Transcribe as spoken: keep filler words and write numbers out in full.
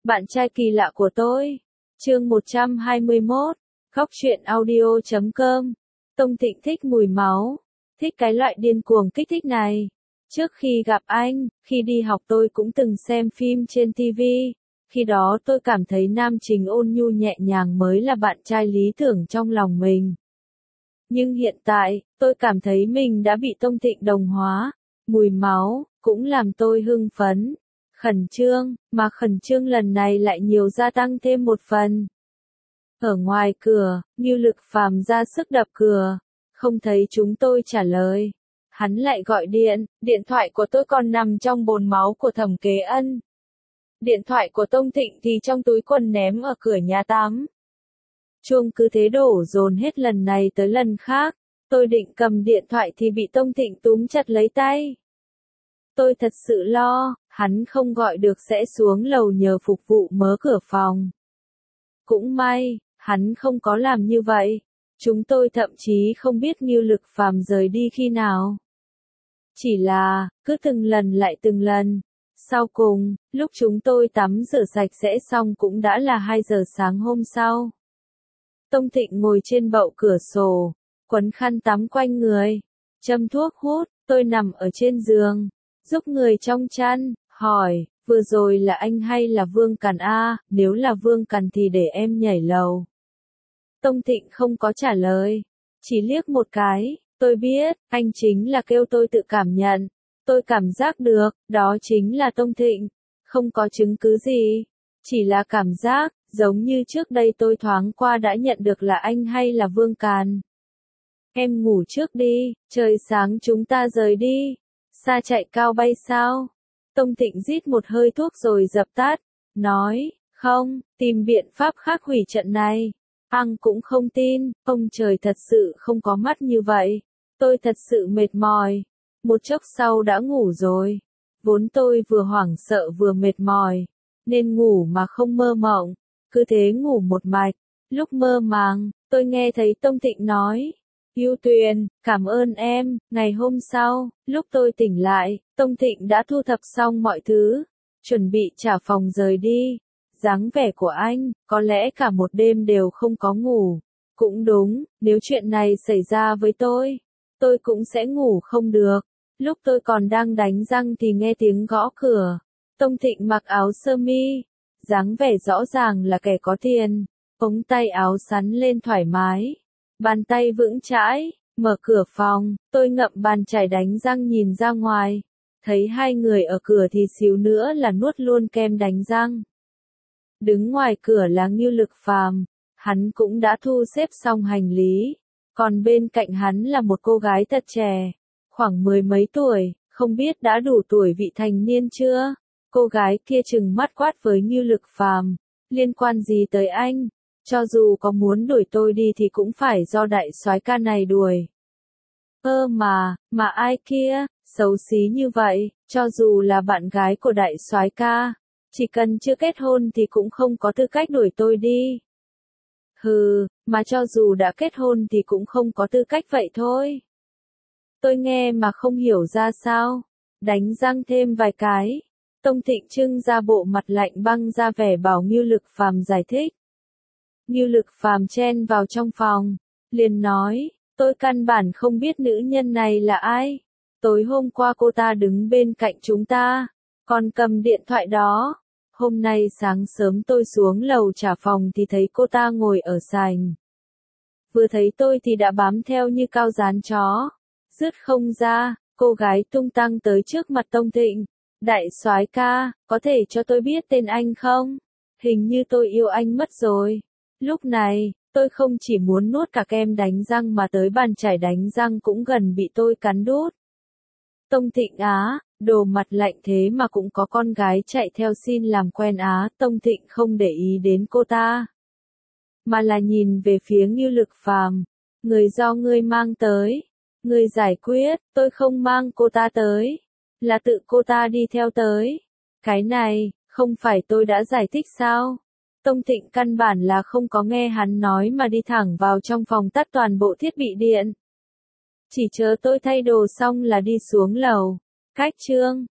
Bạn trai kỳ lạ của tôi. Chương một trăm hai mươi mốt. Khóc chuyện audio chấm com. Tông Thịnh thích mùi máu. Thích cái loại điên cuồng kích thích này. Trước khi gặp anh, khi đi học tôi cũng từng xem phim trên ti vi. Khi đó tôi cảm thấy nam chính ôn nhu nhẹ nhàng mới là bạn trai lý tưởng trong lòng mình. Nhưng hiện tại, tôi cảm thấy mình đã bị Tông Thịnh đồng hóa. Mùi máu, cũng làm tôi hưng phấn. Khẩn trương, mà khẩn trương lần này lại nhiều gia tăng thêm một phần. Ở ngoài cửa, Ngưu Lực Phàm ra sức đập cửa. Không thấy chúng tôi trả lời. Hắn lại gọi điện, điện thoại của tôi còn nằm trong bồn máu của Thẩm Kế Ân. Điện thoại của Tông Thịnh thì trong túi quần ném ở cửa nhà tắm. Chuông cứ thế đổ dồn hết lần này tới lần khác. Tôi định cầm điện thoại thì bị Tông Thịnh túm chặt lấy tay. Tôi thật sự lo, hắn không gọi được sẽ xuống lầu nhờ phục vụ mở cửa phòng. Cũng may, hắn không có làm như vậy. Chúng tôi thậm chí không biết Ngưu Lực Phàm rời đi khi nào. Chỉ là, cứ từng lần lại từng lần. Sau cùng, lúc chúng tôi tắm rửa sạch sẽ xong cũng đã là hai giờ sáng hôm sau. Tông Thịnh ngồi trên bậu cửa sổ, quấn khăn tắm quanh người, châm thuốc hút, tôi nằm ở trên giường, giúp người trong chăn, hỏi, vừa rồi là anh hay là Vương Càn a? Nếu là Vương Càn thì để em nhảy lầu. Tông Thịnh không có trả lời, chỉ liếc một cái, tôi biết, anh chính là kêu tôi tự cảm nhận. Tôi cảm giác được, đó chính là Tông Thịnh, không có chứng cứ gì, chỉ là cảm giác, giống như trước đây tôi thoáng qua đã nhận được là anh hay là Vương Càn. Em ngủ trước đi, trời sáng chúng ta rời đi. Xa chạy cao bay sao? Tông Thịnh rít một hơi thuốc rồi dập tắt, nói, không, tìm biện pháp khác hủy trận này. Anh cũng không tin, ông trời thật sự không có mắt như vậy. Tôi thật sự mệt mỏi. Một chốc sau đã ngủ rồi. Vốn tôi vừa hoảng sợ vừa mệt mỏi, nên ngủ mà không mơ mộng. Cứ thế ngủ một mạch. Lúc mơ màng, tôi nghe thấy Tông Thịnh nói, Yêu Tuyền, cảm ơn em. Ngày hôm sau, lúc tôi tỉnh lại, Tông Thịnh đã thu thập xong mọi thứ, chuẩn bị trả phòng rời đi. Dáng vẻ của anh, có lẽ cả một đêm đều không có ngủ. Cũng đúng, nếu chuyện này xảy ra với tôi, tôi cũng sẽ ngủ không được. Lúc tôi còn đang đánh răng thì nghe tiếng gõ cửa. Tông Thịnh mặc áo sơ mi, dáng vẻ rõ ràng là kẻ có tiền, ống tay áo sắn lên thoải mái, bàn tay vững chãi, mở cửa phòng, tôi ngậm bàn chải đánh răng nhìn ra ngoài, thấy hai người ở cửa thì xíu nữa là nuốt luôn kem đánh răng. Đứng ngoài cửa là Ngưu Lực Phàm, hắn cũng đã thu xếp xong hành lý, còn bên cạnh hắn là một cô gái thật trẻ, khoảng mười mấy tuổi, không biết đã đủ tuổi vị thành niên chưa? Cô gái kia trừng mắt quát với Ngưu Lực Phàm, liên quan gì tới anh? Cho dù có muốn đuổi tôi đi thì cũng phải do đại soái ca này đuổi. Ơ mà, mà ai kia, xấu xí như vậy, cho dù là bạn gái của đại soái ca, chỉ cần chưa kết hôn thì cũng không có tư cách đuổi tôi đi. Hừ, mà cho dù đã kết hôn thì cũng không có tư cách vậy thôi. Tôi nghe mà không hiểu ra sao. Đánh răng thêm vài cái. Tông Thịnh trưng ra bộ mặt lạnh băng ra vẻ bảo Ngưu Lực Phàm giải thích. Ngưu Lực Phàm chen vào trong phòng, liền nói, tôi căn bản không biết nữ nhân này là ai. Tối hôm qua cô ta đứng bên cạnh chúng ta, còn cầm điện thoại đó. Hôm nay sáng sớm tôi xuống lầu trả phòng thì thấy cô ta ngồi ở sảnh. Vừa thấy tôi thì đã bám theo như cao dán chó. Dứt không ra, cô gái tung tăng tới trước mặt Tông Thịnh. Đại soái ca, có thể cho tôi biết tên anh không? Hình như tôi yêu anh mất rồi. Lúc này, tôi không chỉ muốn nuốt cả kem đánh răng mà tới bàn chải đánh răng cũng gần bị tôi cắn đốt. Tông Thịnh á, đồ mặt lạnh thế mà cũng có con gái chạy theo xin làm quen á. Tông Thịnh không để ý đến cô ta, mà là nhìn về phía Ngưu Lực Phàm. Người do ngươi mang tới. Người giải quyết, tôi không mang cô ta tới. Là tự cô ta đi theo tới. Cái này, không phải tôi đã giải thích sao? Tông Thịnh căn bản là không có nghe hắn nói mà đi thẳng vào trong phòng tắt toàn bộ thiết bị điện. Chỉ chờ tôi thay đồ xong là đi xuống lầu. Cách chương.